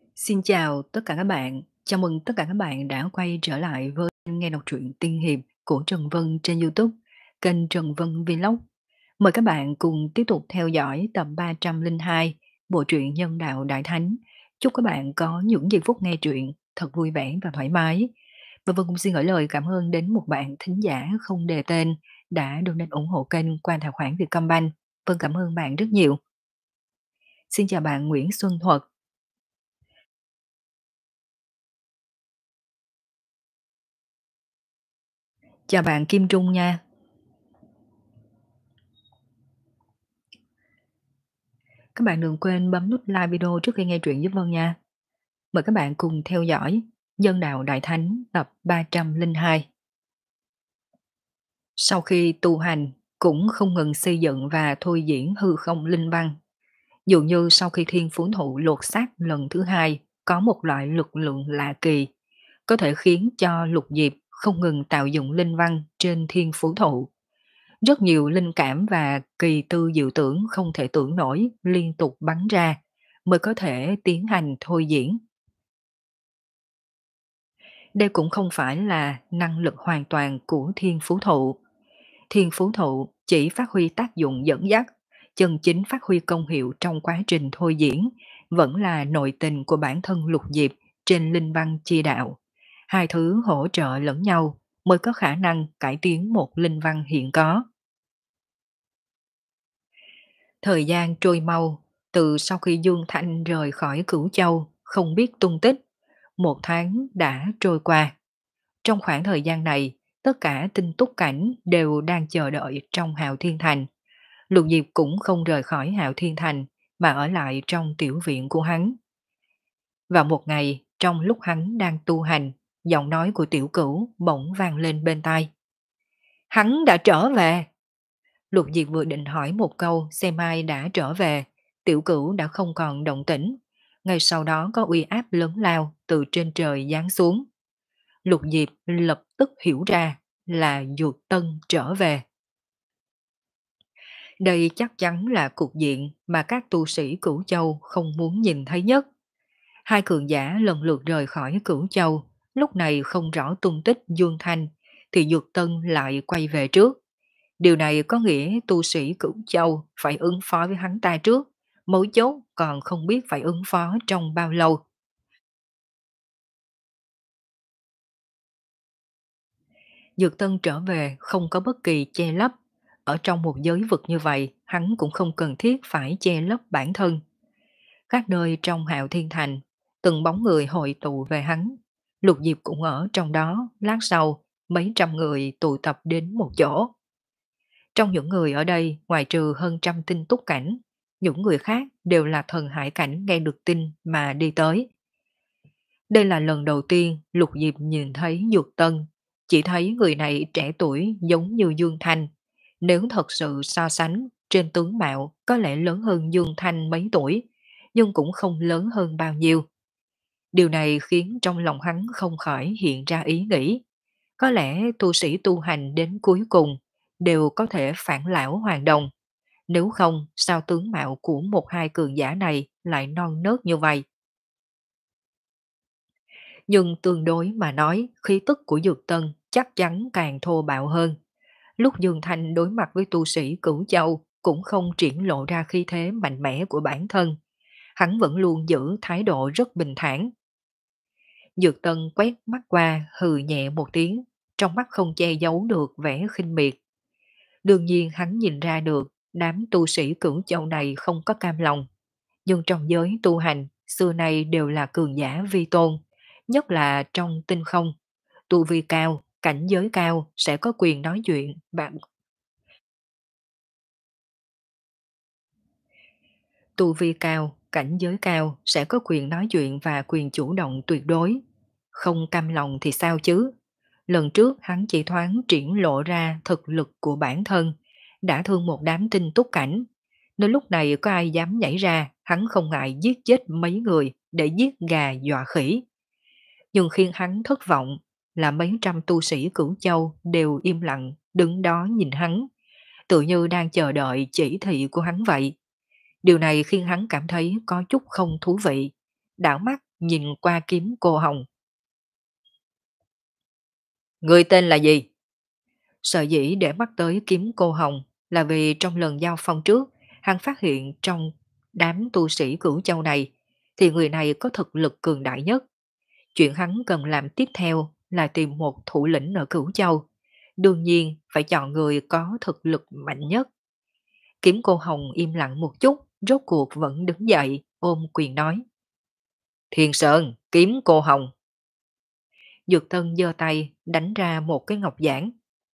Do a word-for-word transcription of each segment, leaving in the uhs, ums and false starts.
Xin chào tất cả các bạn. Chào mừng tất cả các bạn đã quay trở lại với nghe đọc truyện tiên hiệp của Trần Vân trên YouTube, kênh Trần Vân Vlog. Mời các bạn cùng tiếp tục theo dõi tập ba trăm lẻ hai bộ truyện Nhân đạo Đại Thánh. Chúc các bạn có những giây phút nghe truyện thật vui vẻ và thoải mái. Và Vân cũng xin gửi lời cảm ơn đến một bạn thính giả không đề tên đã donate ủng hộ kênh qua tài khoản Vietcombank. Vân cảm ơn bạn rất nhiều. Xin chào bạn Nguyễn Xuân Thuật. Chào bạn Kim Trung nha. Các bạn đừng quên bấm nút like video trước khi nghe truyện giúp Vân nha. Mời các bạn cùng theo dõi Nhân đạo Đại Thánh tập ba trăm lẻ hai. Sau khi tu hành, cũng không ngừng xây dựng và thôi diễn hư không linh văn. Dường như sau khi thiên phú thụ lột xác lần thứ hai, có một loại lực lượng lạ kỳ, có thể khiến cho lục diệp không ngừng tạo dựng linh văn trên thiên phú thụ. Rất nhiều linh cảm và kỳ tư diệu tưởng không thể tưởng nổi liên tục bắn ra mới có thể tiến hành thôi diễn. Đây cũng không phải là năng lực hoàn toàn của thiên phú thụ. Thiên phú thụ chỉ phát huy tác dụng dẫn dắt, chân chính phát huy công hiệu trong quá trình thôi diễn vẫn là nội tình của bản thân lục diệp trên linh văn chi đạo. Hai thứ hỗ trợ lẫn nhau mới có khả năng cải tiến một linh văn hiện có. Thời gian trôi mau, từ sau khi Dương Thanh rời khỏi Cửu Châu, không biết tung tích, một tháng đã trôi qua. Trong khoảng thời gian này, tất cả tinh túc cảnh đều đang chờ đợi trong Hạo Thiên Thành. Lục Diệp cũng không rời khỏi Hạo Thiên Thành, mà ở lại trong tiểu viện của hắn. Vào một ngày, trong lúc hắn đang tu hành, giọng nói của tiểu cửu bỗng vang lên bên tai. Hắn đã trở về! Lục Diệp vừa định hỏi một câu xem ai đã trở về, tiểu cửu đã không còn động tĩnh. Ngay sau đó có uy áp lớn lao từ trên trời giáng xuống. Lục Diệp lập tức hiểu ra là Dược Tân trở về. Đây chắc chắn là cục diện mà các tu sĩ Cửu Châu không muốn nhìn thấy nhất. Hai cường giả lần lượt rời khỏi Cửu Châu, lúc này không rõ tung tích Dương Thanh, thì Dược Tân lại quay về trước. Điều này có nghĩa tu sĩ Cửu Châu phải ứng phó với hắn ta trước, mấu chốt còn không biết phải ứng phó trong bao lâu. Dược Tân trở về không có bất kỳ che lấp. Ở trong một giới vực như vậy, hắn cũng không cần thiết phải che lấp bản thân. Các nơi trong Hạo Thiên Thành, từng bóng người hội tụ về hắn. Lục Diệp cũng ở trong đó, lát sau, mấy trăm người tụ tập đến một chỗ. Trong những người ở đây, ngoài trừ hơn trăm tinh túc cảnh, những người khác đều là thần hải cảnh nghe được tin mà đi tới. Đây là lần đầu tiên Lục Diệp nhìn thấy Dược Tân, chỉ thấy người này trẻ tuổi giống như Dương Thanh. Nếu thật sự so sánh, trên tướng mạo có lẽ lớn hơn Dương Thanh mấy tuổi, nhưng cũng không lớn hơn bao nhiêu. Điều này khiến trong lòng hắn không khỏi hiện ra ý nghĩ. Có lẽ tu sĩ tu hành đến cuối cùng đều có thể phản lão hoàn đồng. Nếu không, sao tướng mạo của một hai cường giả này lại non nớt như vậy? Nhưng tương đối mà nói, khí tức của Dược Tân chắc chắn càng thô bạo hơn. Lúc Dương Thanh đối mặt với tu sĩ Cửu Châu cũng không triển lộ ra khí thế mạnh mẽ của bản thân. Hắn vẫn luôn giữ thái độ rất bình thản. Dược Tân quét mắt qua hừ nhẹ một tiếng, trong mắt không che giấu được vẻ khinh miệt. Đương nhiên hắn nhìn ra được đám tu sĩ Cửu Châu này không có cam lòng. Nhưng trong giới tu hành, xưa nay đều là cường giả vi tôn, nhất là trong tinh không. Tu vi cao, cảnh giới cao sẽ có quyền nói chuyện. Bạn Tu vi cao, cảnh giới cao sẽ có quyền nói chuyện và quyền chủ động tuyệt đối. Không cam lòng thì sao chứ? Lần trước hắn chỉ thoáng triển lộ ra thực lực của bản thân, đã thương một đám tinh túc cảnh. Nên lúc này có ai dám nhảy ra, hắn không ngại giết chết mấy người để giết gà dọa khỉ. Nhưng khiến hắn thất vọng là mấy trăm tu sĩ Cửu Châu đều im lặng đứng đó nhìn hắn, tự như đang chờ đợi chỉ thị của hắn vậy. Điều này khiến hắn cảm thấy có chút không thú vị, đảo mắt nhìn qua kiếm cô hồng. Người tên là gì? Sở dĩ để mắt tới kiếm cô hồng là vì trong lần giao phong trước, hắn phát hiện trong đám tu sĩ Cửu Châu này, thì người này có thực lực cường đại nhất. Chuyện hắn cần làm tiếp theo là tìm một thủ lĩnh ở Cửu Châu. Đương nhiên phải chọn người có thực lực mạnh nhất. Kiếm cô hồng im lặng một chút, rốt cuộc vẫn đứng dậy, ôm quyền nói. Thiên Sơn, kiếm cô hồng. Dược Tân giơ tay, đánh ra một cái ngọc giản.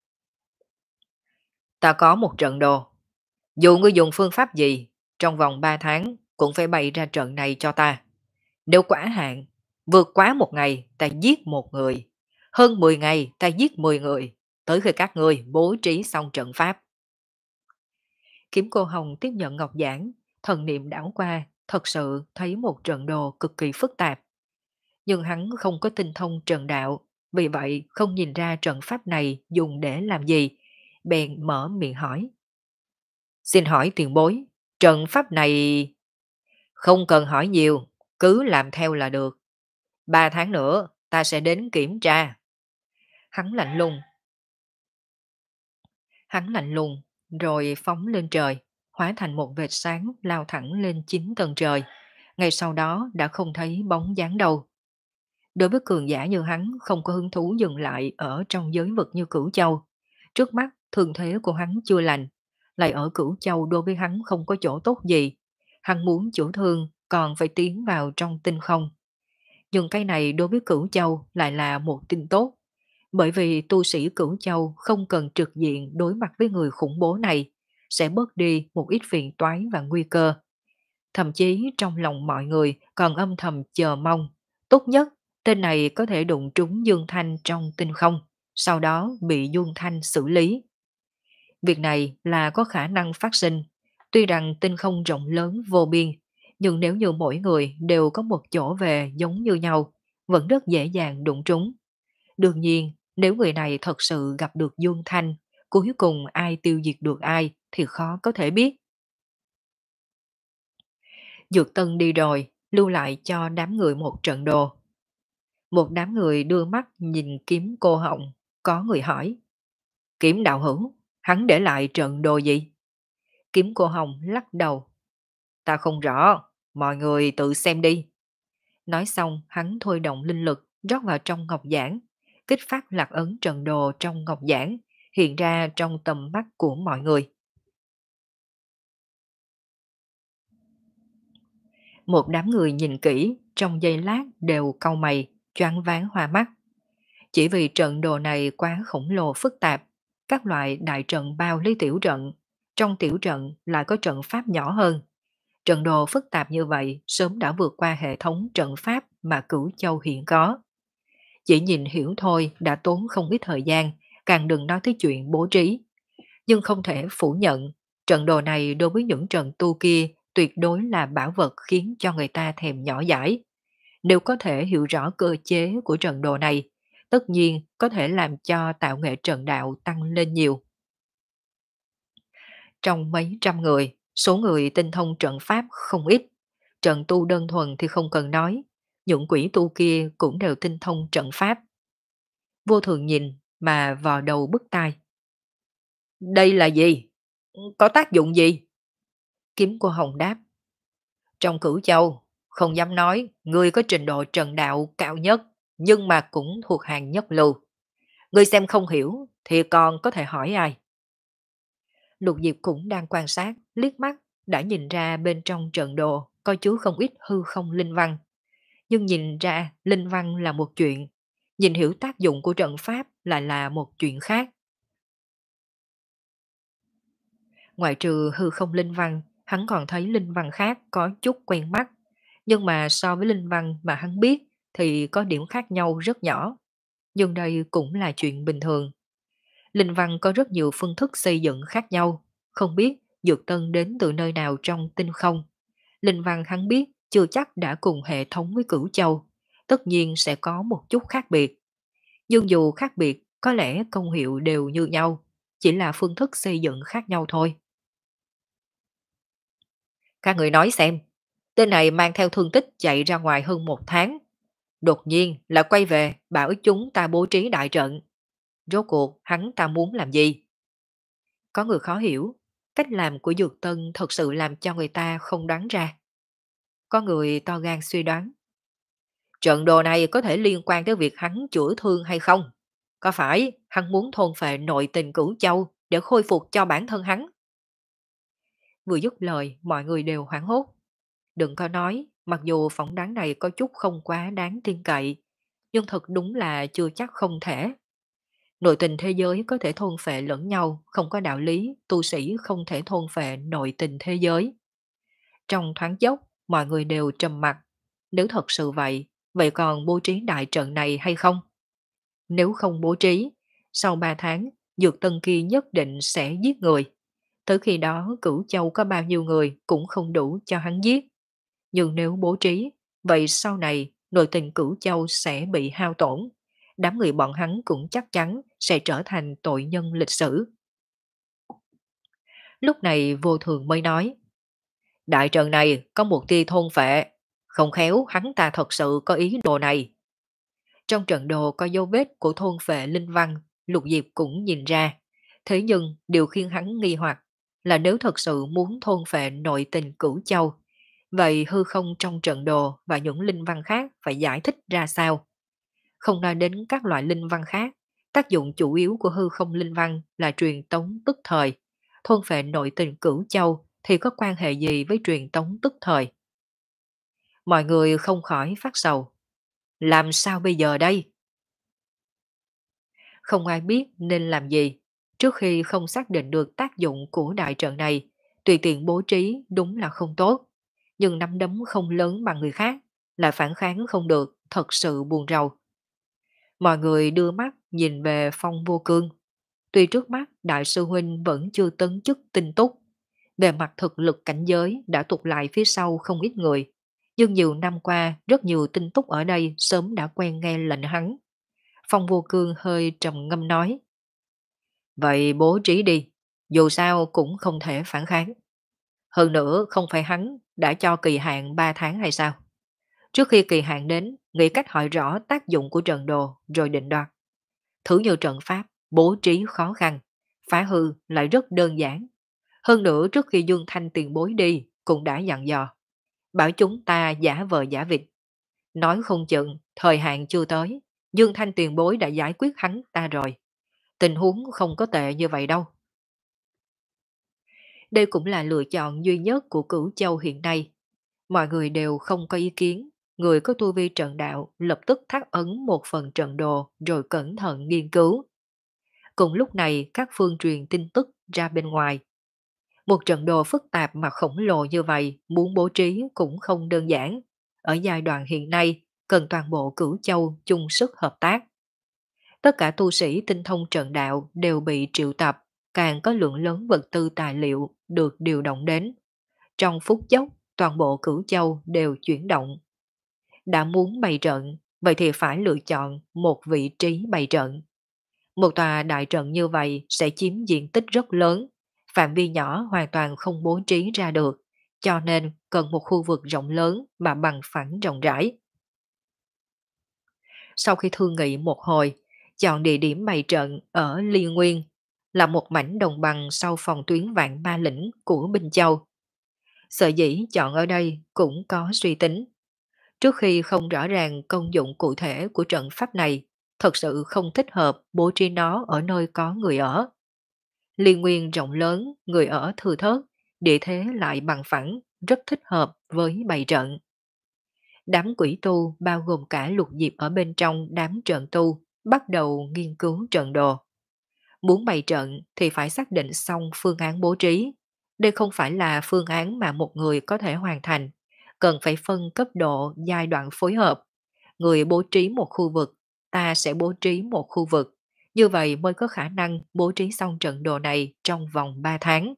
Ta có một trận đồ. Dù ngươi dùng phương pháp gì, trong vòng ba tháng cũng phải bày ra trận này cho ta. Nếu quá hạn, vượt quá một ngày ta giết một người, hơn mười ngày ta giết mười người, tới khi các ngươi bố trí xong trận pháp. Kiếm cô hồng tiếp nhận ngọc giản, thần niệm đảo qua, thật sự thấy một trận đồ cực kỳ phức tạp. Nhưng hắn không có tinh thông trận đạo, vì vậy không nhìn ra trận pháp này dùng để làm gì, bèn mở miệng hỏi. Xin hỏi tiền bối, trận pháp này... Không cần hỏi nhiều, cứ làm theo là được. Ba tháng nữa ta sẽ đến kiểm tra. Hắn lạnh lùng. Hắn lạnh lùng, rồi phóng lên trời, hóa thành một vệt sáng lao thẳng lên chín tầng trời. Ngay sau đó đã không thấy bóng dáng đâu. Đối với cường giả như hắn không có hứng thú dừng lại ở trong giới vực như Cửu Châu. Trước mắt thương thế của hắn chưa lành, lại ở Cửu Châu đối với hắn không có chỗ tốt gì. Hắn muốn chữa thương còn phải tiến vào trong tinh không. Nhưng cái này đối với Cửu Châu lại là một tin tốt. Bởi vì tu sĩ Cửu Châu không cần trực diện đối mặt với người khủng bố này, sẽ bớt đi một ít phiền toái và nguy cơ. Thậm chí trong lòng mọi người còn âm thầm chờ mong, tốt nhất tên này có thể đụng trúng Dương Thanh trong tinh không, sau đó bị Dương Thanh xử lý. Việc này là có khả năng phát sinh, tuy rằng tinh không rộng lớn vô biên, nhưng nếu như mỗi người đều có một chỗ về giống như nhau, vẫn rất dễ dàng đụng trúng. Đương nhiên, nếu người này thật sự gặp được Dương Thanh, cuối cùng ai tiêu diệt được ai thì khó có thể biết. Dược Tân đi rồi, lưu lại cho đám người một trận đồ. Một đám người đưa mắt nhìn kiếm cô họng, có người hỏi. Kiếm đạo hữu, hắn để lại trận đồ gì? Kiếm cô hồng lắc đầu. Ta không rõ, mọi người tự xem đi. Nói xong hắn thôi động linh lực rót vào trong ngọc giản, kích phát lạc ấn trận đồ trong ngọc giản, hiện ra trong tầm mắt của mọi người. Một đám người nhìn kỹ, trong giây lát đều cau mày, choáng váng hoa mắt. Chỉ vì trận đồ này quá khổng lồ phức tạp, các loại đại trận bao lấy tiểu trận, trong tiểu trận lại có trận pháp nhỏ hơn. Trận đồ phức tạp như vậy sớm đã vượt qua hệ thống trận pháp mà Cửu Châu hiện có. Chỉ nhìn hiểu thôi đã tốn không ít thời gian, càng đừng nói tới chuyện bố trí. Nhưng không thể phủ nhận, trận đồ này đối với những trận tu kia tuyệt đối là bảo vật khiến cho người ta thèm nhỏ dãi. Nếu có thể hiểu rõ cơ chế của trận đồ này, tất nhiên có thể làm cho tạo nghệ trận đạo tăng lên nhiều. Trong mấy trăm người, số người tinh thông trận pháp không ít. Trận tu đơn thuần thì không cần nói, những quỷ tu kia cũng đều tinh thông trận pháp. Vô thường nhìn mà vò đầu bứt tai. Đây là gì? Có tác dụng gì? Kiếm cô Hồng đáp. Trong Cửu Châu, không dám nói ngươi có trình độ trận đạo cao nhất, nhưng mà cũng thuộc hàng nhất lưu. Ngươi xem không hiểu thì còn có thể hỏi ai? Lục Diệp cũng đang quan sát, liếc mắt, đã nhìn ra bên trong trận đồ có chứa không ít hư không linh văn. Nhưng nhìn ra linh văn là một chuyện, nhìn hiểu tác dụng của trận pháp lại là một chuyện khác. Ngoại trừ hư không linh văn, hắn còn thấy linh văn khác có chút quen mắt. Nhưng mà so với linh văn mà hắn biết thì có điểm khác nhau rất nhỏ. Nhưng đây cũng là chuyện bình thường. Linh văn có rất nhiều phương thức xây dựng khác nhau, không biết Dược Tân đến từ nơi nào trong tinh không. Linh văn hắn biết chưa chắc đã cùng hệ thống với Cửu Châu, tất nhiên sẽ có một chút khác biệt. Nhưng dù khác biệt, có lẽ công hiệu đều như nhau, chỉ là phương thức xây dựng khác nhau thôi. Các người nói xem, tên này mang theo thương tích chạy ra ngoài hơn một tháng, Đột nhiên là quay về bảo chúng ta bố trí đại trận. Rốt cuộc hắn ta muốn làm gì? Có người khó hiểu, cách làm của Dược Tân thật sự làm cho người ta không đoán ra. Có người to gan suy đoán. Trận đồ này có thể liên quan tới việc hắn chữa thương hay không? Có phải hắn muốn thôn phệ nội tình Cửu Châu để khôi phục cho bản thân hắn? Vừa dứt lời, mọi người đều hoảng hốt. Đừng có nói, mặc dù phỏng đoán này có chút không quá đáng tin cậy, nhưng thật đúng là chưa chắc không thể. Nội tình thế giới có thể thôn phệ lẫn nhau, không có đạo lý, tu sĩ không thể thôn phệ nội tình thế giới. Trong thoáng chốc, mọi người đều trầm mặc. Nếu thật sự vậy, vậy còn bố trí đại trận này hay không? Nếu không bố trí, sau ba tháng, Dược Tân kia nhất định sẽ giết người. Tới khi đó Cửu Châu có bao nhiêu người cũng không đủ cho hắn giết. Nhưng nếu bố trí, vậy sau này nội tình Cửu Châu sẽ bị hao tổn. Đám người bọn hắn cũng chắc chắn sẽ trở thành tội nhân lịch sử. Lúc này Vô Thường mới nói, đại trận này có một tia thôn phệ, không khéo hắn ta thật sự có ý đồ này. Trong trận đồ có dấu vết của thôn phệ linh văn, Lục Diệp cũng nhìn ra. Thế nhưng điều khiến hắn nghi hoặc là nếu thật sự muốn thôn phệ nội tình Cửu Châu, vậy hư không trong trận đồ và những linh văn khác phải giải thích ra sao? Không nói đến các loại linh văn khác, tác dụng chủ yếu của hư không linh văn là truyền tống tức thời. Thôn phệ nội tình Cửu Châu thì có quan hệ gì với truyền tống tức thời? Mọi người không khỏi phát sầu. Làm sao bây giờ đây? Không ai biết nên làm gì. Trước khi không xác định được tác dụng của đại trận này, tùy tiện bố trí đúng là không tốt. Nhưng nắm đấm không lớn bằng người khác, lại phản kháng không được, thật sự buồn rầu. Mọi người đưa mắt nhìn về Phong Vô Cương. Tuy trước mắt Đại sư Huynh vẫn chưa tấn chức tinh túc, về mặt thực lực cảnh giới đã tụt lại phía sau không ít người. Nhưng nhiều năm qua, rất nhiều tinh túc ở đây sớm đã quen nghe lệnh hắn. Phong Vô Cương hơi trầm ngâm nói. Vậy bố trí đi, dù sao cũng không thể phản kháng. Hơn nữa không phải hắn đã cho kỳ hạn ba tháng hay sao? Trước khi kỳ hạn đến, nghĩ cách hỏi rõ tác dụng của trận đồ rồi định đoạt. Thử như trận pháp, bố trí khó khăn, phá hư lại rất đơn giản. Hơn nữa trước khi Dương Thanh tiền bối đi cũng đã dặn dò. Bảo chúng ta giả vờ giả vịt. Nói không chừng, thời hạn chưa tới, Dương Thanh tiền bối đã giải quyết hắn ta rồi. Tình huống không có tệ như vậy đâu. Đây cũng là lựa chọn duy nhất của Cửu Châu hiện nay. Mọi người đều không có ý kiến. Người có tu vi trận đạo lập tức thác ấn một phần trận đồ rồi cẩn thận nghiên cứu. Cùng lúc này các phương truyền tin tức ra bên ngoài. Một trận đồ phức tạp mà khổng lồ như vậy muốn bố trí cũng không đơn giản. Ở giai đoạn hiện nay cần toàn bộ Cửu Châu chung sức hợp tác. Tất cả tu sĩ tinh thông trận đạo đều bị triệu tập, càng có lượng lớn vật tư tài liệu được điều động đến. Trong phút chốc, toàn bộ Cửu Châu đều chuyển động. Đã muốn bày trận, vậy thì phải lựa chọn một vị trí bày trận. Một tòa đại trận như vậy sẽ chiếm diện tích rất lớn, phạm vi nhỏ hoàn toàn không bố trí ra được, cho nên cần một khu vực rộng lớn mà bằng phẳng rộng rãi. Sau khi thương nghị một hồi, chọn địa điểm bày trận ở Liên Nguyên, là một mảnh đồng bằng sau phòng tuyến vạn ba lĩnh của Bình Châu. Sở dĩ chọn ở đây cũng có suy tính. Trước khi không rõ ràng công dụng cụ thể của trận pháp này, thật sự không thích hợp bố trí nó ở nơi có người ở. Liên Nguyên rộng lớn, người ở thừa thớt, địa thế lại bằng phẳng, rất thích hợp với bày trận. Đám quỷ tu bao gồm cả Lục Diệp ở bên trong đám trận tu bắt đầu nghiên cứu trận đồ. Muốn bày trận thì phải xác định xong phương án bố trí. Đây không phải là phương án mà một người có thể hoàn thành, cần phải phân cấp độ giai đoạn phối hợp. Người bố trí một khu vực, ta sẽ bố trí một khu vực. Như vậy mới có khả năng bố trí xong trận đồ này trong vòng ba tháng.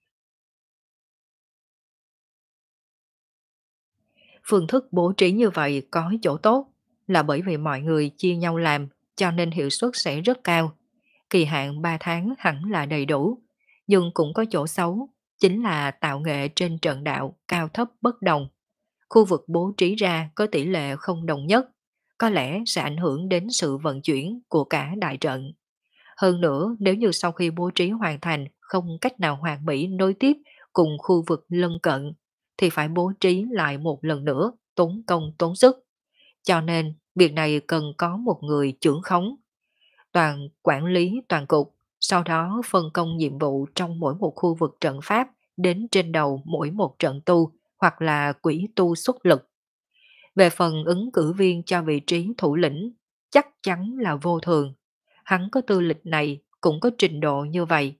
Phương thức bố trí như vậy có chỗ tốt là bởi vì mọi người chia nhau làm cho nên hiệu suất sẽ rất cao. Kỳ hạn ba tháng hẳn là đầy đủ, nhưng cũng có chỗ xấu, chính là tạo nghệ trên trận đạo cao thấp bất đồng. Khu vực bố trí ra có tỷ lệ không đồng nhất, có lẽ sẽ ảnh hưởng đến sự vận chuyển của cả đại trận. Hơn nữa, nếu như sau khi bố trí hoàn thành không cách nào hoàn mỹ nối tiếp cùng khu vực lân cận, thì phải bố trí lại một lần nữa, tốn công tốn sức. Cho nên, việc này cần có một người trưởng khống, toàn quản lý toàn cục, sau đó phân công nhiệm vụ trong mỗi một khu vực trận pháp đến trên đầu mỗi một trận tu hoặc là quỹ tu xuất lực. Về phần ứng cử viên cho vị trí thủ lĩnh, chắc chắn là vô thường. Hắn có tư lịch này, cũng có trình độ như vậy.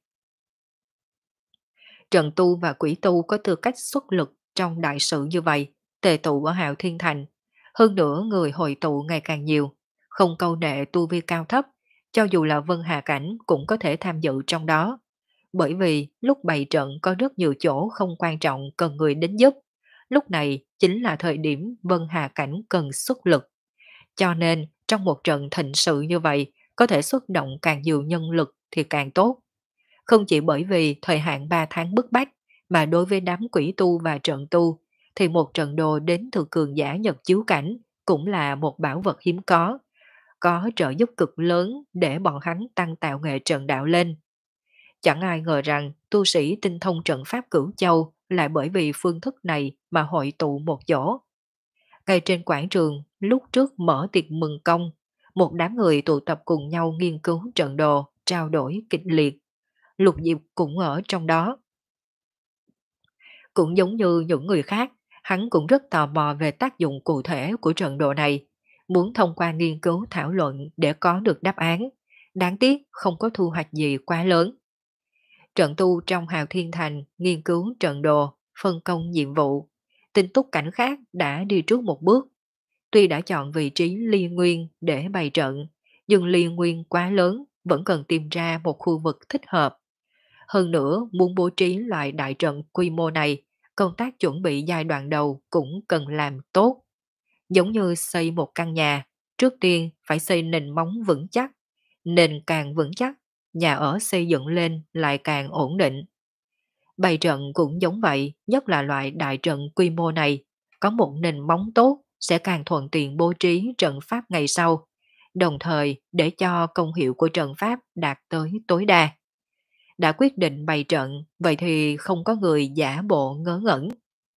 Trần tu và quỷ tu có tư cách xuất lực trong đại sự như vậy, tề tụ ở Hạo Thiên Thành. Hơn nữa người hội tụ ngày càng nhiều, không câu nệ tu vi cao thấp, cho dù là Vân Hà Cảnh cũng có thể tham dự trong đó. Bởi vì lúc bày trận có rất nhiều chỗ không quan trọng cần người đến giúp. Lúc này chính là thời điểm Vân Hà Cảnh cần xuất lực. Cho nên trong một trận thịnh sự như vậy, có thể xuất động càng nhiều nhân lực thì càng tốt. Không chỉ bởi vì thời hạn ba tháng bức bách, mà đối với đám quỷ tu và trận tu, thì một trận đồ đến từ cường giả Nhật chiếu cảnh cũng là một bảo vật hiếm có, có trợ giúp cực lớn để bọn hắn tăng tạo nghệ trận đạo lên. Chẳng ai ngờ rằng tu sĩ tinh thông trận pháp Cửu Châu lại bởi vì phương thức này mà hội tụ một chỗ. Ngay trên quảng trường, lúc trước mở tiệc mừng công, một đám người tụ tập cùng nhau nghiên cứu trận đồ, trao đổi kịch liệt. Lục Diệp cũng ở trong đó. Cũng giống như những người khác, hắn cũng rất tò mò về tác dụng cụ thể của trận đồ này, muốn thông qua nghiên cứu thảo luận để có được đáp án. Đáng tiếc không có thu hoạch gì quá lớn. Trận tu trong Hào Thiên Thành nghiên cứu trận đồ, phân công nhiệm vụ. Tinh túc cảnh khác đã đi trước một bước. Tuy đã chọn vị trí liên nguyên để bày trận, nhưng liên nguyên quá lớn vẫn cần tìm ra một khu vực thích hợp. Hơn nữa, muốn bố trí loại đại trận quy mô này, công tác chuẩn bị giai đoạn đầu cũng cần làm tốt. Giống như xây một căn nhà, trước tiên phải xây nền móng vững chắc. Nền càng vững chắc, nhà ở xây dựng lên lại càng ổn định. Bày trận cũng giống vậy, nhất là loại đại trận quy mô này. Có một nền móng tốt sẽ càng thuận tiện bố trí trận pháp ngày sau, đồng thời để cho công hiệu của trận pháp đạt tới tối đa. Đã quyết định bày trận, vậy thì không có người giả bộ ngớ ngẩn.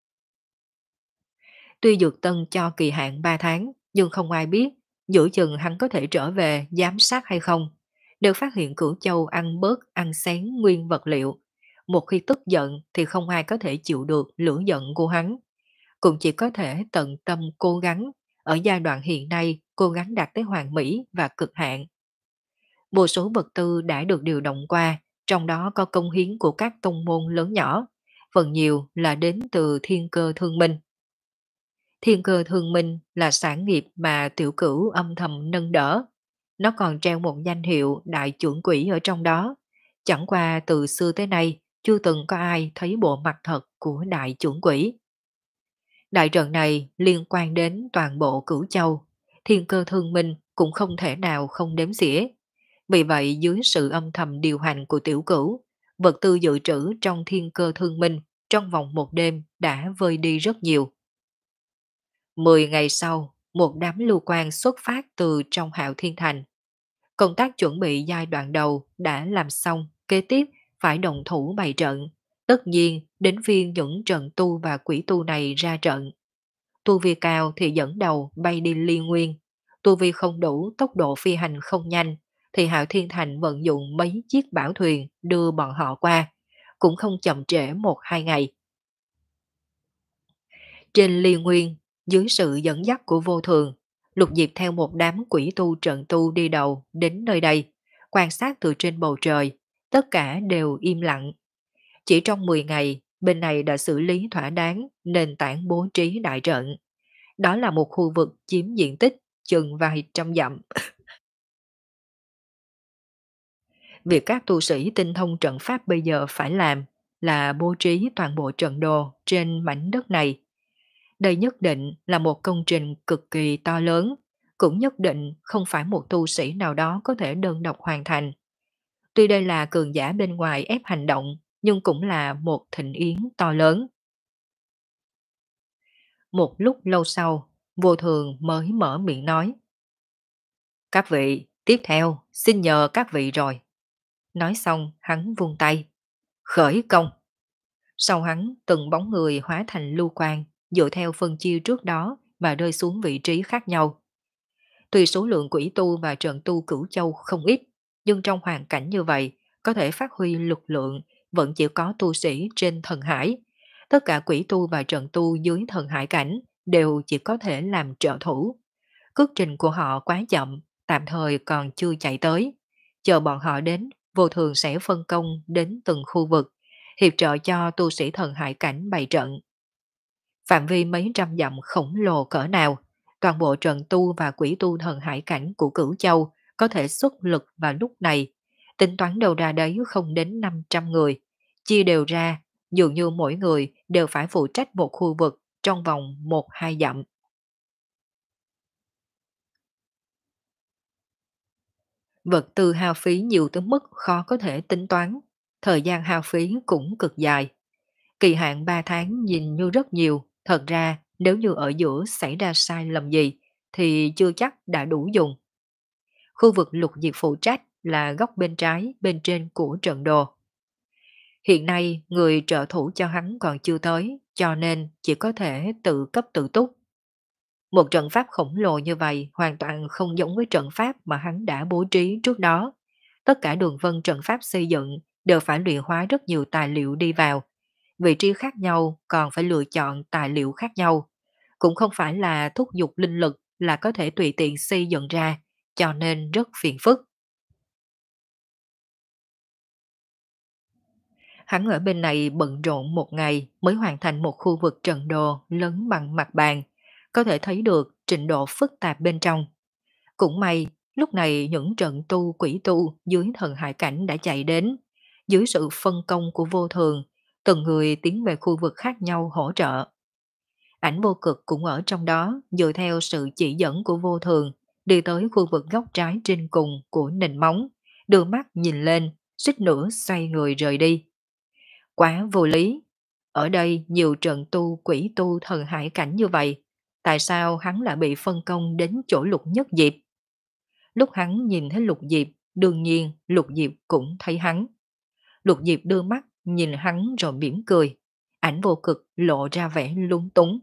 Tuy Dược Tân cho kỳ hạn ba tháng, nhưng không ai biết giữa chừng hắn có thể trở về giám sát hay không. Đều phát hiện Cửu Châu ăn bớt ăn xén nguyên vật liệu. Một khi tức giận thì không ai có thể chịu được lửa giận của hắn. Cũng chỉ có thể tận tâm cố gắng, ở giai đoạn hiện nay cố gắng đạt tới hoàn mỹ và cực hạn. Một số vật tư đã được điều động qua, trong đó có công hiến của các tông môn lớn nhỏ, phần nhiều là đến từ Thiên Cơ Thương Minh. Thiên Cơ Thương Minh là sản nghiệp mà Tiểu Cửu âm thầm nâng đỡ. Nó còn treo một danh hiệu đại trưởng quỷ ở trong đó. Chẳng qua từ xưa tới nay, chưa từng có ai thấy bộ mặt thật của đại trưởng quỷ. Đại trận này liên quan đến toàn bộ Cửu Châu. Thiên Cơ Thương Minh cũng không thể nào không đếm xỉa. Vì vậy dưới sự âm thầm điều hành của Tiểu Cửu, vật tư dự trữ trong Thiên Cơ Thương Minh trong vòng một đêm đã vơi đi rất nhiều. Mười ngày sau, một đám lưu quan xuất phát từ trong Hạo Thiên Thành. Công tác chuẩn bị giai đoạn đầu đã làm xong, kế tiếp phải động thủ bày trận. Tất nhiên, đến phiên những trận tu và quỷ tu này ra trận. Tu vi cao thì dẫn đầu bay đi liên nguyên. Tu vi không đủ, tốc độ phi hành không nhanh, thì Hạo Thiên Thành vận dụng mấy chiếc bảo thuyền đưa bọn họ qua, cũng không chậm trễ một hai ngày. Trên liên nguyên, dưới sự dẫn dắt của vô thường, Lục Diệp theo một đám quỷ tu trận tu đi đầu đến nơi đây, quan sát từ trên bầu trời, tất cả đều im lặng. Chỉ trong mười ngày, bên này đã xử lý thỏa đáng nền tảng bố trí đại trận. Đó là một khu vực chiếm diện tích chừng vài trăm dặm. Việc các tu sĩ tinh thông trận pháp bây giờ phải làm là bố trí toàn bộ trận đồ trên mảnh đất này. Đây nhất định là một công trình cực kỳ to lớn, cũng nhất định không phải một tu sĩ nào đó có thể đơn độc hoàn thành. Tuy đây là cường giả bên ngoài ép hành động, nhưng cũng là một thịnh yến to lớn. Một lúc lâu sau, vô thường mới mở miệng nói. Các vị, tiếp theo, xin nhờ các vị rồi. Nói xong, hắn vung tay. Khởi công. Sau hắn, từng bóng người hóa thành lưu quang, dựa theo phân chia trước đó mà rơi xuống vị trí khác nhau. Tuy số lượng quỷ tu và trận tu cửu châu không ít, nhưng trong hoàn cảnh như vậy, có thể phát huy lực lượng vẫn chỉ có tu sĩ trên thần hải. Tất cả quỷ tu và trận tu dưới thần hải cảnh đều chỉ có thể làm trợ thủ. Cước trình của họ quá chậm, tạm thời còn chưa chạy tới. Chờ bọn họ đến, vô thường sẽ phân công đến từng khu vực, hiệp trợ cho tu sĩ thần hải cảnh bày trận. Phạm vi mấy trăm dặm khổng lồ cỡ nào, toàn bộ trận tu và quỷ tu thần hải cảnh của Cửu Châu có thể xuất lực vào lúc này. Tính toán đầu ra đấy không đến năm trăm người. Chia đều ra, dường như mỗi người đều phải phụ trách một khu vực trong vòng một hai dặm. Vật tư hao phí nhiều tới mức khó có thể tính toán. Thời gian hao phí cũng cực dài. Kỳ hạn ba tháng nhìn như rất nhiều, thật ra nếu như ở giữa xảy ra sai lầm gì thì chưa chắc đã đủ dùng. Khu vực lục diệp phụ trách là góc bên trái bên trên của trận đồ. Hiện nay người trợ thủ cho hắn còn chưa tới, cho nên chỉ có thể tự cấp tự túc. Một trận pháp khổng lồ như vậy hoàn toàn không giống với trận pháp mà hắn đã bố trí trước đó. Tất cả đường vân trận pháp xây dựng đều phải luyện hóa rất nhiều tài liệu đi vào. Vị trí khác nhau còn phải lựa chọn tài liệu khác nhau. Cũng không phải là thúc giục linh lực là có thể tùy tiện xây dựng ra, cho nên rất phiền phức. Hắn ở bên này bận rộn một ngày mới hoàn thành một khu vực trận đồ lớn bằng mặt bàn, có thể thấy được trình độ phức tạp bên trong. Cũng may, lúc này những trận tu quỷ tu dưới thần hải cảnh đã chạy đến. Dưới sự phân công của vô thường, từng người tiến về khu vực khác nhau hỗ trợ. Ảnh vô cực cũng ở trong đó, dựa theo sự chỉ dẫn của vô thường, đi tới khu vực góc trái trên cùng của nền móng, đưa mắt nhìn lên, suýt nữa xoay người rời đi. Quá vô lý. Ở đây nhiều trận tu quỷ tu thần hải cảnh như vậy, tại sao hắn lại bị phân công đến chỗ lục nhất diệp? Lúc hắn nhìn thấy lục diệp, đương nhiên lục diệp cũng thấy hắn. Lục diệp đưa mắt nhìn hắn rồi mỉm cười. Ảnh vô cực lộ ra vẻ lung túng.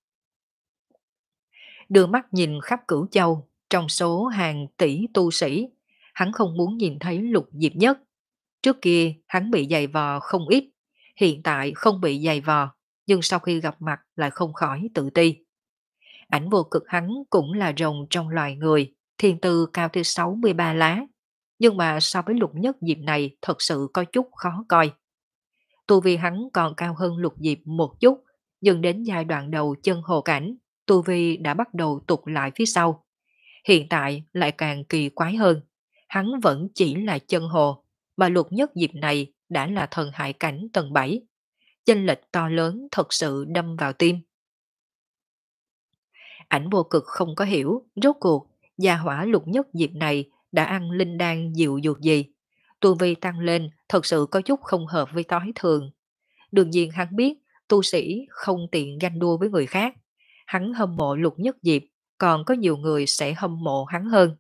Đưa mắt nhìn khắp Cửu Châu, trong số hàng tỷ tu sĩ, hắn không muốn nhìn thấy lục diệp nhất. Trước kia hắn bị dày vò không ít, hiện tại không bị dày vò, nhưng sau khi gặp mặt lại không khỏi tự ti. Ảnh vô cực hắn cũng là rồng trong loài người, thiên tư cao tới sáu mươi ba lá, nhưng mà so với lục nhất diệp này thật sự có chút khó coi. Tu vi hắn còn cao hơn lục diệp một chút, nhưng đến giai đoạn đầu chân hồ cảnh, tu vi đã bắt đầu tụt lại phía sau. Hiện tại lại càng kỳ quái hơn, hắn vẫn chỉ là chân hồ, mà lục nhất diệp này đã là thần hại cảnh tầng bảy. Chênh lệch to lớn thật sự đâm vào tim. Ảnh vô cực không có hiểu, rốt cuộc, gia hỏa lục nhất diệp này đã ăn linh đan dịu dược gì. Tu vi tăng lên thật sự có chút không hợp với tối thường. Đương nhiên hắn biết tu sĩ không tiện ganh đua với người khác. Hắn hâm mộ lục nhất diệp, còn có nhiều người sẽ hâm mộ hắn hơn.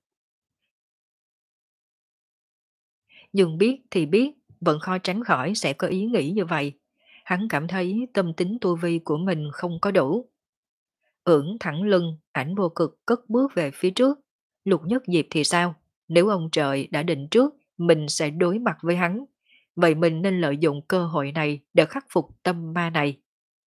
Nhưng biết thì biết, vẫn khó tránh khỏi sẽ có ý nghĩ như vậy. Hắn cảm thấy tâm tính tu vi của mình không có đủ. Ưỡn thẳng lưng, ảnh vô cực cất bước về phía trước. Lục nhất diệp thì sao? Nếu ông trời đã định trước, mình sẽ đối mặt với hắn. Vậy mình nên lợi dụng cơ hội này để khắc phục tâm ma này.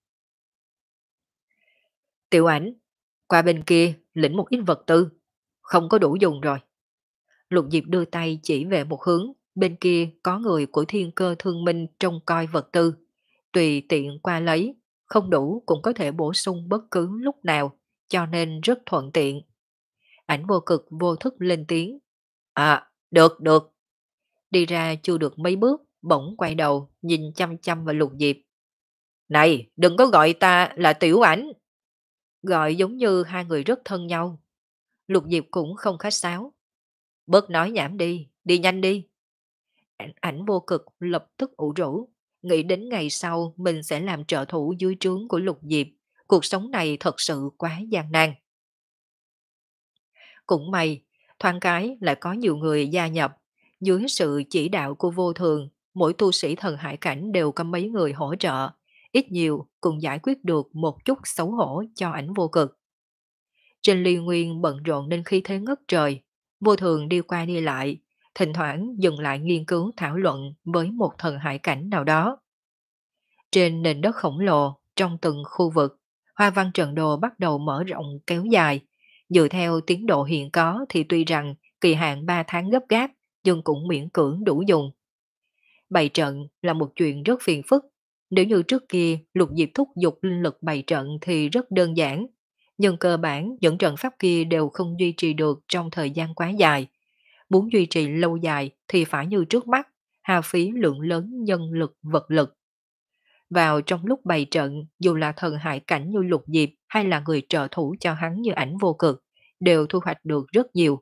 Tiểu ảnh, qua bên kia, lĩnh một ít vật tư. Không có đủ dùng rồi. Lục Diệp đưa tay chỉ về một hướng, bên kia có người của thiên cơ thương minh trông coi vật tư. Tùy tiện qua lấy, không đủ cũng có thể bổ sung bất cứ lúc nào, cho nên rất thuận tiện. Ảnh vô cực vô thức lên tiếng. À, được, được. Đi ra chưa được mấy bước, bỗng quay đầu, nhìn chăm chăm vào Lục Diệp. Này, đừng có gọi ta là tiểu ảnh. Gọi giống như hai người rất thân nhau. Lục Diệp cũng không khách sáo. Bớt nói nhảm đi, đi nhanh đi. Ảnh, ảnh vô cực lập tức ủ rũ, nghĩ đến ngày sau mình sẽ làm trợ thủ dưới trướng của Lục Diệp. Cuộc sống này thật sự quá gian nan. Cũng may, Thoáng cái lại có nhiều người gia nhập. Dưới sự chỉ đạo của vô thường, mỗi tu sĩ thần hải cảnh đều có mấy người hỗ trợ, ít nhiều cũng giải quyết được một chút xấu hổ cho ảnh vô cực. Trên Liên Nguyên bận rộn nên khí thế ngất trời, vô thường đi qua đi lại, thỉnh thoảng dừng lại nghiên cứu thảo luận với một thần hải cảnh nào đó. Trên nền đất khổng lồ, trong từng khu vực, hoa văn trận đồ bắt đầu mở rộng kéo dài. Dựa theo tiến độ hiện có thì tuy rằng kỳ hạn ba tháng gấp gáp, nhưng cũng miễn cưỡng đủ dùng. Bày trận là một chuyện rất phiền phức. Nếu như trước kia Lục Diệp thúc giục linh lực bày trận thì rất đơn giản. Nhưng cơ bản những trận pháp kia đều không duy trì được trong thời gian quá dài. Muốn duy trì lâu dài thì phải như trước mắt, hao phí lượng lớn nhân lực vật lực. Vào trong lúc bày trận, dù là thần hải cảnh như Lục Diệp hay là người trợ thủ cho hắn như ảnh vô cực, đều thu hoạch được rất nhiều.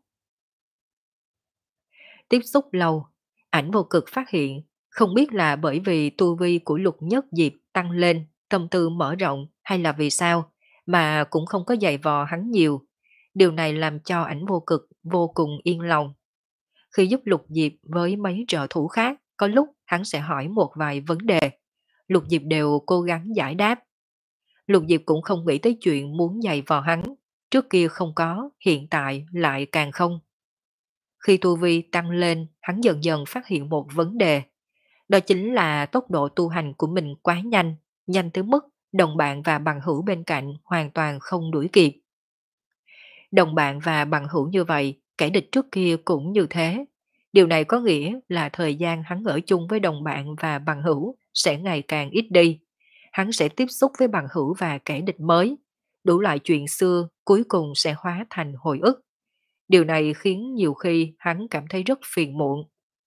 Tiếp xúc lâu, ảnh vô cực phát hiện, không biết là bởi vì tu vi của Lục Nhất Diệp tăng lên, tâm tư mở rộng hay là vì sao, mà cũng không có dày vò hắn nhiều. Điều này làm cho ảnh vô cực vô cùng yên lòng. Khi giúp Lục Diệp với mấy trợ thủ khác, có lúc hắn sẽ hỏi một vài vấn đề. Lục Diệp đều cố gắng giải đáp. Lục Diệp cũng không nghĩ tới chuyện muốn giày vò hắn. Trước kia không có, hiện tại lại càng không. Khi tu vi tăng lên, hắn dần dần phát hiện một vấn đề. Đó chính là tốc độ tu hành của mình quá nhanh, nhanh tới mức đồng bạn và bằng hữu bên cạnh hoàn toàn không đuổi kịp. Đồng bạn và bằng hữu như vậy, kẻ địch trước kia cũng như thế. Điều này có nghĩa là thời gian hắn ở chung với đồng bạn và bằng hữu sẽ ngày càng ít đi. Hắn sẽ tiếp xúc với bằng hữu và kẻ địch mới. Đủ loại chuyện xưa cuối cùng sẽ hóa thành hồi ức. Điều này khiến nhiều khi hắn cảm thấy rất phiền muộn.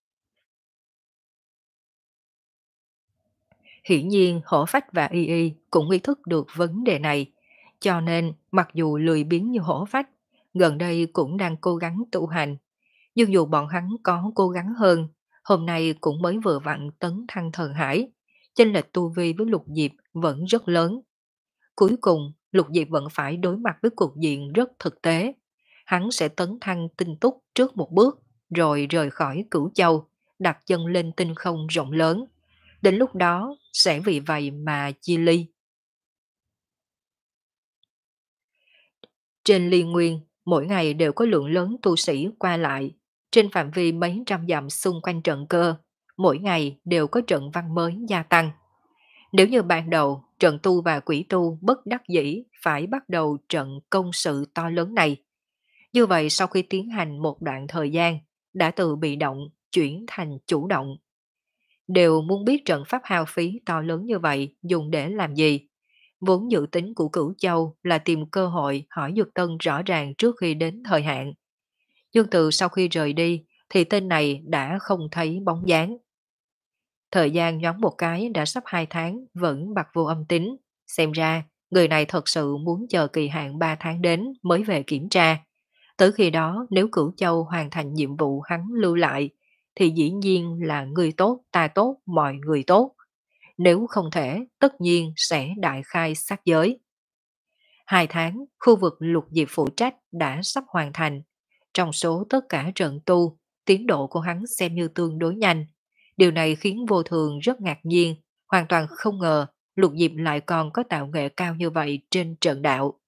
Hiển nhiên Hổ Phách và Y Y cũng ý thức được vấn đề này. Cho nên mặc dù lười biếng như Hổ Phách, gần đây cũng đang cố gắng tu hành. Nhưng dù bọn hắn có cố gắng hơn, hôm nay cũng mới vừa vặn tấn thăng thần hải. Chênh lệch tu vi với Lục Diệp vẫn rất lớn. Cuối cùng, Lục Diệp vẫn phải đối mặt với cục diện rất thực tế. Hắn sẽ tấn thăng tinh túc trước một bước, rồi rời khỏi Cửu Châu, đặt chân lên tinh không rộng lớn. Đến lúc đó, sẽ vì vậy mà chia ly. Trên Liên Nguyên, mỗi ngày đều có lượng lớn tu sĩ qua lại. Trên phạm vi mấy trăm dặm xung quanh trận cơ, mỗi ngày đều có trận văn mới gia tăng. Nếu như ban đầu, trận tu và quỷ tu bất đắc dĩ phải bắt đầu trận công sự to lớn này. Như vậy sau khi tiến hành một đoạn thời gian, đã từ bị động chuyển thành chủ động. Đều muốn biết trận pháp hao phí to lớn như vậy dùng để làm gì. Vốn dự tính của Cửu Châu là tìm cơ hội hỏi Dược Tân rõ ràng trước khi đến thời hạn. Nhưng từ sau khi rời đi thì tên này đã không thấy bóng dáng. Thời gian nhoáng một cái đã sắp hai tháng vẫn bặt vô âm tính. Xem ra người này thật sự muốn chờ kỳ hạn ba tháng đến mới về kiểm tra. Tới khi đó nếu Cửu Châu hoàn thành nhiệm vụ hắn lưu lại thì dĩ nhiên là người tốt ta tốt mọi người tốt. Nếu không thể tất nhiên sẽ đại khai sát giới. Hai tháng, khu vực Lục Diệp phụ trách đã sắp hoàn thành. Trong số tất cả trận tu, tiến độ của hắn xem như tương đối nhanh. Điều này khiến vô thường rất ngạc nhiên, hoàn toàn không ngờ Lục Diệp lại còn có tạo nghệ cao như vậy trên trận đạo.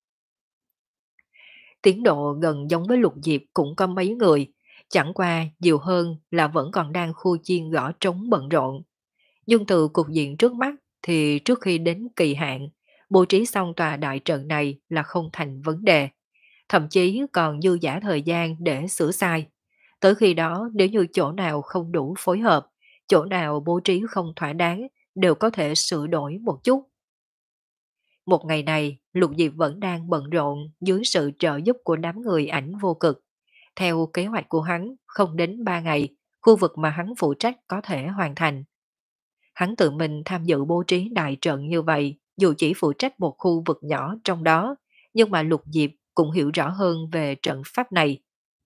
Tiến độ gần giống với Lục Diệp cũng có mấy người, chẳng qua nhiều hơn là vẫn còn đang khu chiên gõ trống bận rộn. Nhưng từ cục diện trước mắt thì trước khi đến kỳ hạn, bố trí xong tòa đại trận này là không thành vấn đề. Thậm chí còn dư giả thời gian để sửa sai. Tới khi đó nếu như chỗ nào không đủ phối hợp, chỗ nào bố trí không thỏa đáng, đều có thể sửa đổi một chút. Một ngày này, Lục Diệp vẫn đang bận rộn dưới sự trợ giúp của đám người ảnh vô cực. Theo kế hoạch của hắn, không đến ba ngày, khu vực mà hắn phụ trách có thể hoàn thành. Hắn tự mình tham dự bố trí đại trận như vậy, dù chỉ phụ trách một khu vực nhỏ trong đó, nhưng mà Lục Diệp cũng hiểu rõ hơn về trận pháp này.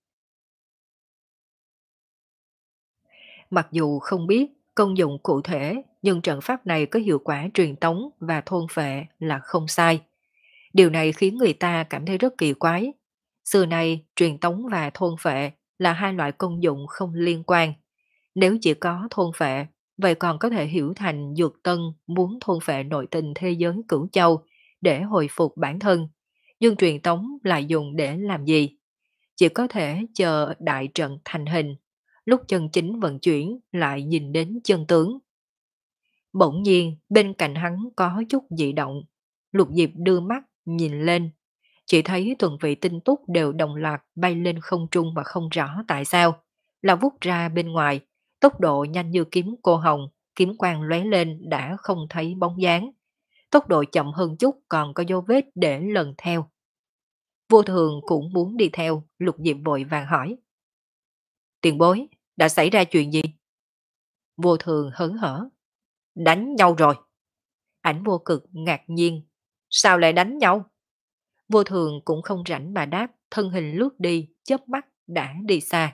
Mặc dù không biết công dụng cụ thể, nhưng trận pháp này có hiệu quả truyền tống và thôn phệ là không sai. Điều này khiến người ta cảm thấy rất kỳ quái. Xưa nay, truyền tống và thôn phệ là hai loại công dụng không liên quan. Nếu chỉ có thôn phệ, vậy còn có thể hiểu thành Dược Tân muốn thôn phệ nội tình thế giới cửu châu để hồi phục bản thân. Nhưng truyền tống lại dùng để làm gì? Chỉ có thể chờ đại trận thành hình, lúc chân chính vận chuyển lại nhìn đến chân tướng. Bỗng nhiên, bên cạnh hắn có chút dị động. Lục Diệp đưa mắt, nhìn lên. Chỉ thấy tuần vị tinh túc đều đồng loạt bay lên không trung mà không rõ tại sao. Là vút ra bên ngoài, tốc độ nhanh như kiếm cô hồng, kiếm quang lóe lên đã không thấy bóng dáng. Tốc độ chậm hơn chút còn có dấu vết để lần theo. Vô thường cũng muốn đi theo, Lục Diệp vội vàng hỏi. Tiền bối, đã xảy ra chuyện gì? Vô thường hớn hở. Đánh nhau rồi. Ảnh vô cực ngạc nhiên. Sao lại đánh nhau? Vô thường cũng không rảnh mà đáp, thân hình lướt đi, chớp mắt đã đi xa.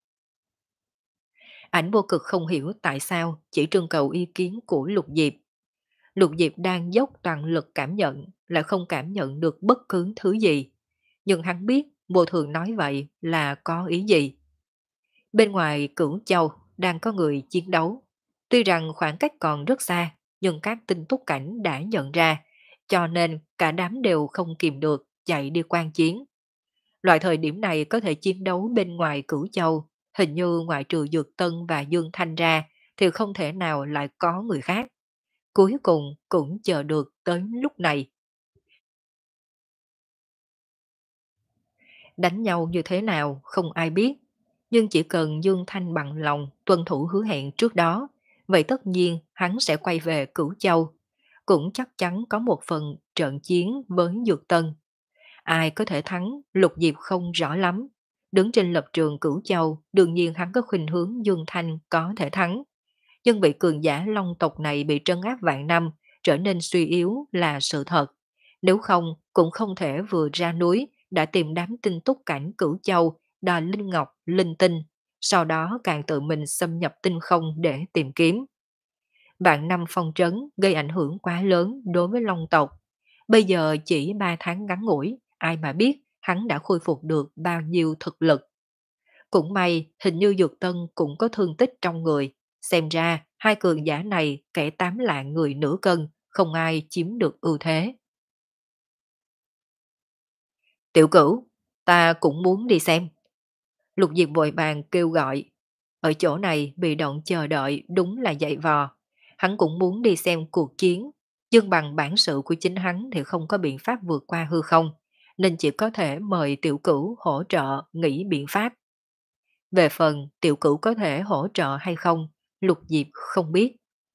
Ảnh vô cực không hiểu tại sao, chỉ trưng cầu ý kiến của Lục Diệp. Lục Diệp đang dốc toàn lực cảm nhận, lại không cảm nhận được bất cứ thứ gì. Nhưng hắn biết vô thường nói vậy là có ý gì. Bên ngoài Cửu Châu đang có người chiến đấu. Tuy rằng khoảng cách còn rất xa, nhưng các tinh túc cảnh đã nhận ra, cho nên cả đám đều không kìm được chạy đi quan chiến. Loại thời điểm này có thể chiến đấu bên ngoài Cửu Châu, hình như ngoại trừ Dược Tân và Dương Thanh ra thì không thể nào lại có người khác. Cuối cùng cũng chờ được tới lúc này. Đánh nhau như thế nào không ai biết, nhưng chỉ cần Dương Thanh bằng lòng tuân thủ hứa hẹn trước đó, vậy tất nhiên hắn sẽ quay về Cửu Châu, cũng chắc chắn có một phần trận chiến với Dược Tân. Ai có thể thắng, Lục Diệp không rõ lắm. Đứng trên lập trường Cửu Châu, đương nhiên hắn có khuynh hướng Dương Thanh có thể thắng. Nhưng vị cường giả Long tộc này bị trấn áp vạn năm, trở nên suy yếu là sự thật. Nếu không, cũng không thể vừa ra núi đã tìm đám tinh túc cảnh Cửu Châu, đòi Linh Ngọc, Linh Tinh, sau đó càng tự mình xâm nhập tinh không để tìm kiếm. Vạn năm phong trấn gây ảnh hưởng quá lớn đối với Long tộc. Bây giờ chỉ ba tháng ngắn ngủi, ai mà biết hắn đã khôi phục được bao nhiêu thực lực. Cũng may, hình như Dược Tân cũng có thương tích trong người. Xem ra, hai cường giả này kẻ tám lạng người nửa cân, không ai chiếm được ưu thế. Tiểu cửu, ta cũng muốn đi xem. Lục Diệp vội vàng kêu gọi. Ở chỗ này bị động chờ đợi đúng là dạy vò. Hắn cũng muốn đi xem cuộc chiến, nhưng bằng bản sự của chính hắn thì không có biện pháp vượt qua hư không, nên chỉ có thể mời tiểu cửu hỗ trợ nghĩ biện pháp. Về phần tiểu cửu có thể hỗ trợ hay không, Lục Diệp không biết.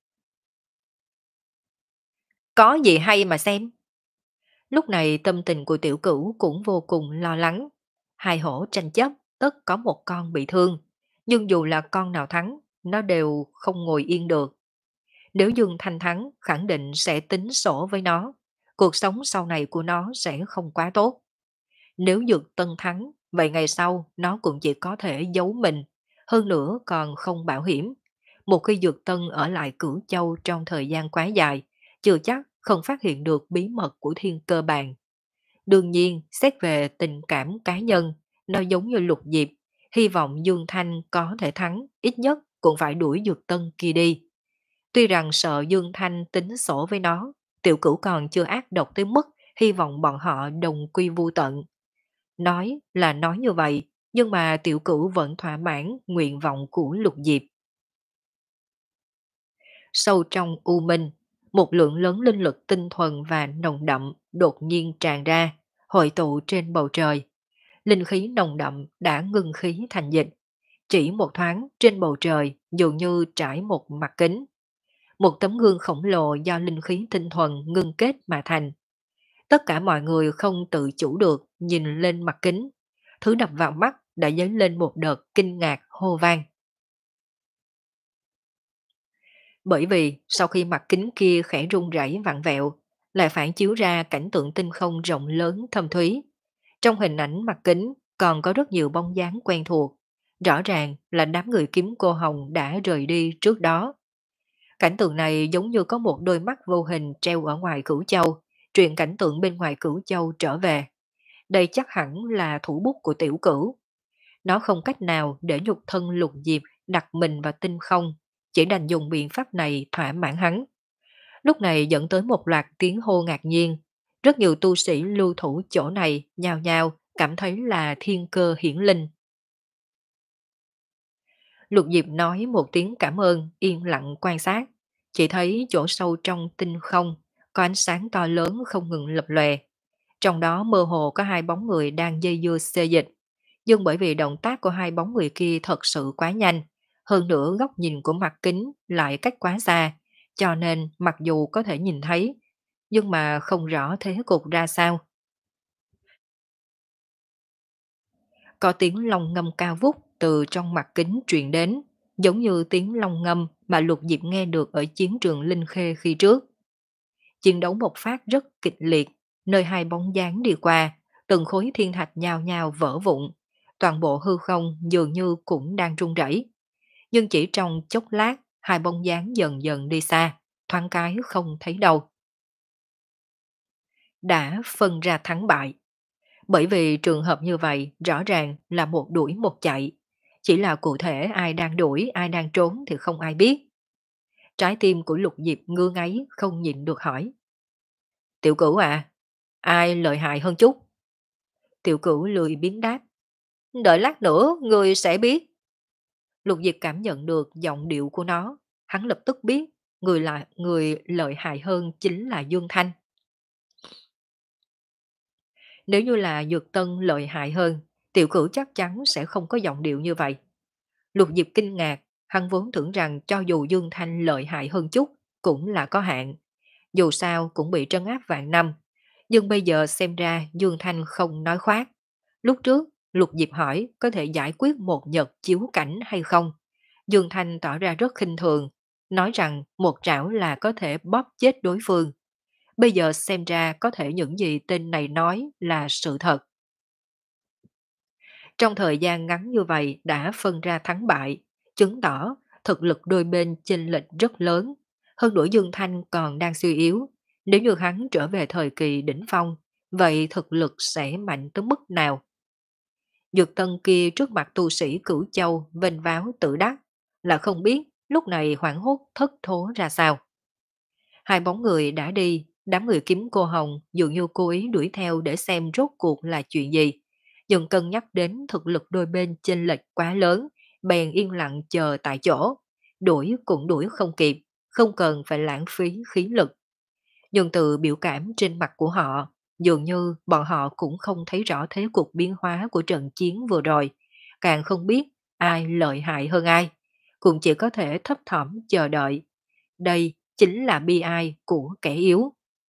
Có gì hay mà xem. Lúc này tâm tình của tiểu cửu cũng vô cùng lo lắng. Hai hổ tranh chấp, tất có một con bị thương. Nhưng dù là con nào thắng, nó đều không ngồi yên được. Nếu Dương Thanh thắng, khẳng định sẽ tính sổ với nó. Cuộc sống sau này của nó sẽ không quá tốt. Nếu Dược Tân thắng, vậy ngày sau nó cũng chỉ có thể giấu mình. Hơn nữa còn không bảo hiểm. Một khi Dược Tân ở lại Cửu Châu trong thời gian quá dài, chưa chắc không phát hiện được bí mật của thiên cơ bàn. Đương nhiên, xét về tình cảm cá nhân, nó giống như Lục Diệp, hy vọng Dương Thanh có thể thắng, ít nhất cũng phải đuổi Dược Tân kia đi. Tuy rằng sợ Dương Thanh tính sổ với nó, tiểu cửu còn chưa ác độc tới mức hy vọng bọn họ đồng quy vu tận. Nói là nói như vậy, nhưng mà tiểu cửu vẫn thỏa mãn nguyện vọng của Lục Diệp. Sâu trong u minh, một lượng lớn linh lực tinh thuần và nồng đậm đột nhiên tràn ra, hội tụ trên bầu trời. Linh khí nồng đậm đã ngưng khí thành dịch. Chỉ một thoáng trên bầu trời dường như trải một mặt kính. Một tấm gương khổng lồ do linh khí tinh thuần ngưng kết mà thành. Tất cả mọi người không tự chủ được nhìn lên mặt kính. Thứ đập vào mắt đã dấy lên một đợt kinh ngạc hô vang. Bởi vì sau khi mặt kính kia khẽ rung rẩy vặn vẹo, lại phản chiếu ra cảnh tượng tinh không rộng lớn thâm thúy. Trong hình ảnh mặt kính còn có rất nhiều bóng dáng quen thuộc. Rõ ràng là đám người kiếm cô Hồng đã rời đi trước đó. Cảnh tượng này giống như có một đôi mắt vô hình treo ở ngoài Cửu Châu, truyền cảnh tượng bên ngoài Cửu Châu trở về. Đây chắc hẳn là thủ bút của tiểu cửu. Nó không cách nào để nhục thân Lục Diệp đặt mình vào tinh không, chỉ đành dùng biện pháp này thỏa mãn hắn. Lúc này dẫn tới một loạt tiếng hô ngạc nhiên. Rất nhiều tu sĩ lưu thủ chỗ này nhao nhao cảm thấy là thiên cơ hiển linh. Lục Diệp nói một tiếng cảm ơn, yên lặng quan sát. Chỉ thấy chỗ sâu trong tinh không, có ánh sáng to lớn không ngừng lập lòe. Trong đó mơ hồ có hai bóng người đang dây dưa xê dịch. Nhưng bởi vì động tác của hai bóng người kia thật sự quá nhanh, hơn nữa góc nhìn của mặt kính lại cách quá xa, cho nên mặc dù có thể nhìn thấy, nhưng mà không rõ thế cục ra sao. Có tiếng long ngâm cao vút từ trong mặt kính truyền đến, giống như tiếng long ngâm mà Lục Diệp nghe được ở chiến trường Linh Khê khi trước. Chiến đấu một phát rất kịch liệt, nơi hai bóng dáng đi qua, từng khối thiên thạch nhào nhào vỡ vụn, toàn bộ hư không dường như cũng đang rung rẩy. Nhưng chỉ trong chốc lát, hai bóng dáng dần dần đi xa, thoáng cái không thấy đâu. Đã phân ra thắng bại. Bởi vì trường hợp như vậy rõ ràng là một đuổi một chạy. Chỉ là cụ thể ai đang đuổi, ai đang trốn thì không ai biết. Trái tim của Lục Diệp ngứa ngáy không nhịn được hỏi. Tiểu cửu à, ai lợi hại hơn chút? Tiểu cửu lười biến đáp. Đợi lát nữa, người sẽ biết. Lục Diệp cảm nhận được giọng điệu của nó. Hắn lập tức biết người là người lợi hại hơn chính là Dương Thanh. Nếu như là Dược Tân lợi hại hơn, tiểu cửu chắc chắn sẽ không có giọng điệu như vậy. Lục Diệp kinh ngạc, hắn vốn tưởng rằng cho dù Dương Thanh lợi hại hơn chút, cũng là có hạn. Dù sao cũng bị trấn áp vạn năm. Nhưng bây giờ xem ra Dương Thanh không nói khoác. Lúc trước, Lục Diệp hỏi có thể giải quyết một nhật chiếu cảnh hay không. Dương Thanh tỏ ra rất khinh thường, nói rằng một trảo là có thể bóp chết đối phương. Bây giờ xem ra có thể những gì tên này nói là sự thật. Trong thời gian ngắn như vậy đã phân ra thắng bại, chứng tỏ thực lực đôi bên chênh lệch rất lớn. Hơn nữa Dương Thanh còn đang suy yếu. Nếu như hắn trở về thời kỳ đỉnh phong, vậy thực lực sẽ mạnh tới mức nào? Dược Tân kia trước mặt tu sĩ Cửu Châu vênh váo tự đắc, là không biết lúc này hoảng hốt thất thố ra sao. Hai bóng người đã đi, đám người kiếm cô Hồng dường như cố ý đuổi theo để xem rốt cuộc là chuyện gì. Nhưng cân nhắc đến thực lực đôi bên chênh lệch quá lớn, bèn yên lặng chờ tại chỗ. Đuổi cũng đuổi không kịp, không cần phải lãng phí khí lực. Nhưng từ biểu cảm trên mặt của họ, dường như bọn họ cũng không thấy rõ thế cục biến hóa của trận chiến vừa rồi, càng không biết ai lợi hại hơn ai, cũng chỉ có thể thấp thỏm chờ đợi. Đây chính là bi ai của kẻ yếu.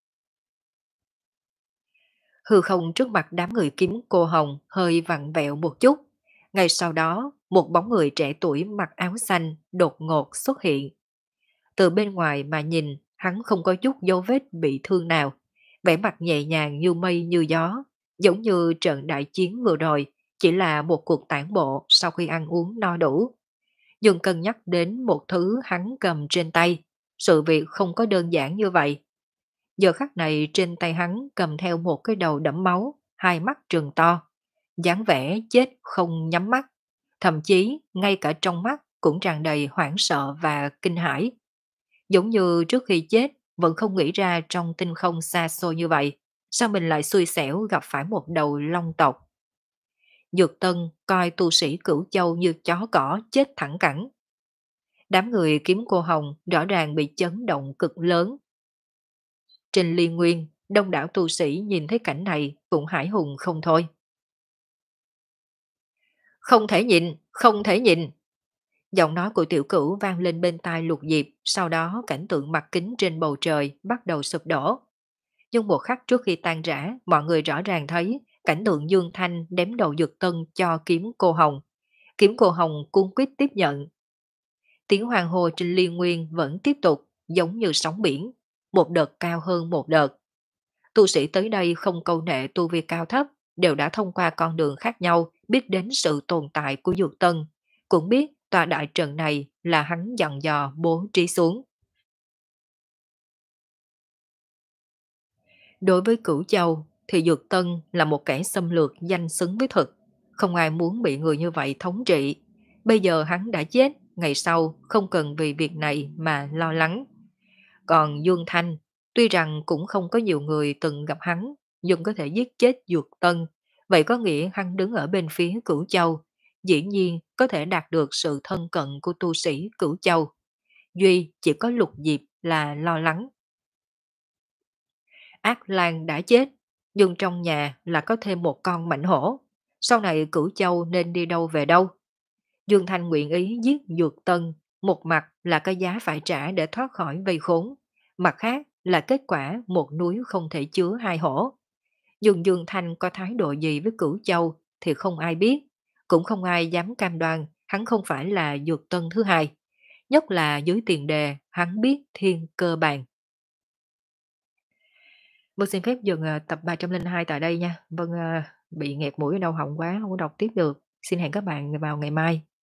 Hư không trước mặt đám người kiếm cô Hồng hơi vặn vẹo một chút. Ngay sau đó, một bóng người trẻ tuổi mặc áo xanh đột ngột xuất hiện. Từ bên ngoài mà nhìn, hắn không có chút dấu vết bị thương nào. Vẻ mặt nhẹ nhàng như mây như gió, giống như trận đại chiến vừa rồi, chỉ là một cuộc tản bộ sau khi ăn uống no đủ. Nhưng cân nhắc đến một thứ hắn cầm trên tay, sự việc không có đơn giản như vậy. Giờ khắc này trên tay hắn cầm theo một cái đầu đẫm máu, hai mắt trừng to, dáng vẻ chết không nhắm mắt, thậm chí ngay cả trong mắt cũng tràn đầy hoảng sợ và kinh hãi. Giống như trước khi chết vẫn không nghĩ ra trong tinh không xa xôi như vậy, sao mình lại xui xẻo gặp phải một đầu long tộc. Dược Tân coi tu sĩ Cửu Châu như chó cỏ chết thẳng cẳng. Đám người kiếm cô Hồng rõ ràng bị chấn động cực lớn. Trên Liên Nguyên, đông đảo tu sĩ nhìn thấy cảnh này cũng hải hùng không thôi. Không thể nhìn, không thể nhìn. Giọng nói của tiểu cửu vang lên bên tai Lục Diệp, sau đó cảnh tượng mặt kính trên bầu trời bắt đầu sụp đổ. Nhưng một khắc trước khi tan rã, mọi người rõ ràng thấy cảnh tượng Dương Thanh đếm đầu Dược Tân cho kiếm cô Hồng. Kiếm cô Hồng cung quyết tiếp nhận. Tiếng hoàng hồ trên Liên Nguyên vẫn tiếp tục, giống như sóng biển, một đợt cao hơn một đợt. Tu sĩ tới đây không câu nệ tu vi cao thấp, đều đã thông qua con đường khác nhau biết đến sự tồn tại của Dược Tân, cũng biết tòa đại trận này là hắn dặn dò bố trí xuống. Đối với Cửu Châu, thì Dược Tân là một kẻ xâm lược danh xứng với thực. Không ai muốn bị người như vậy thống trị. Bây giờ hắn đã chết, ngày sau không cần vì việc này mà lo lắng. Còn Dương Thanh, tuy rằng cũng không có nhiều người từng gặp hắn, nhưng có thể giết chết Dược Tân. Vậy có nghĩa hắn đứng ở bên phía Cửu Châu, dĩ nhiên có thể đạt được sự thân cận của tu sĩ Cửu Châu. Duy chỉ có Lục Diệp là lo lắng. Ác Lan đã chết, nhưng trong nhà là có thêm một con mảnh hổ. Sau này Cửu Châu nên đi đâu về đâu? Dương Thanh nguyện ý giết Dược Tân, một mặt là cái giá phải trả để thoát khỏi vây khốn, mặt khác là kết quả một núi không thể chứa hai hổ. Nhưng Dương Thanh có thái độ gì với Cửu Châu thì không ai biết, cũng không ai dám cam đoan hắn không phải là Dược Tân thứ hai, nhất là dưới tiền đề hắn biết thiên cơ bàn. Vâng, xin phép dừng, à, tập ba trăm linh hai tại đây nha. Vâng, à, bị nghẹt mũi đau họng quá, không có đọc tiếp được. Xin hẹn các bạn vào ngày mai.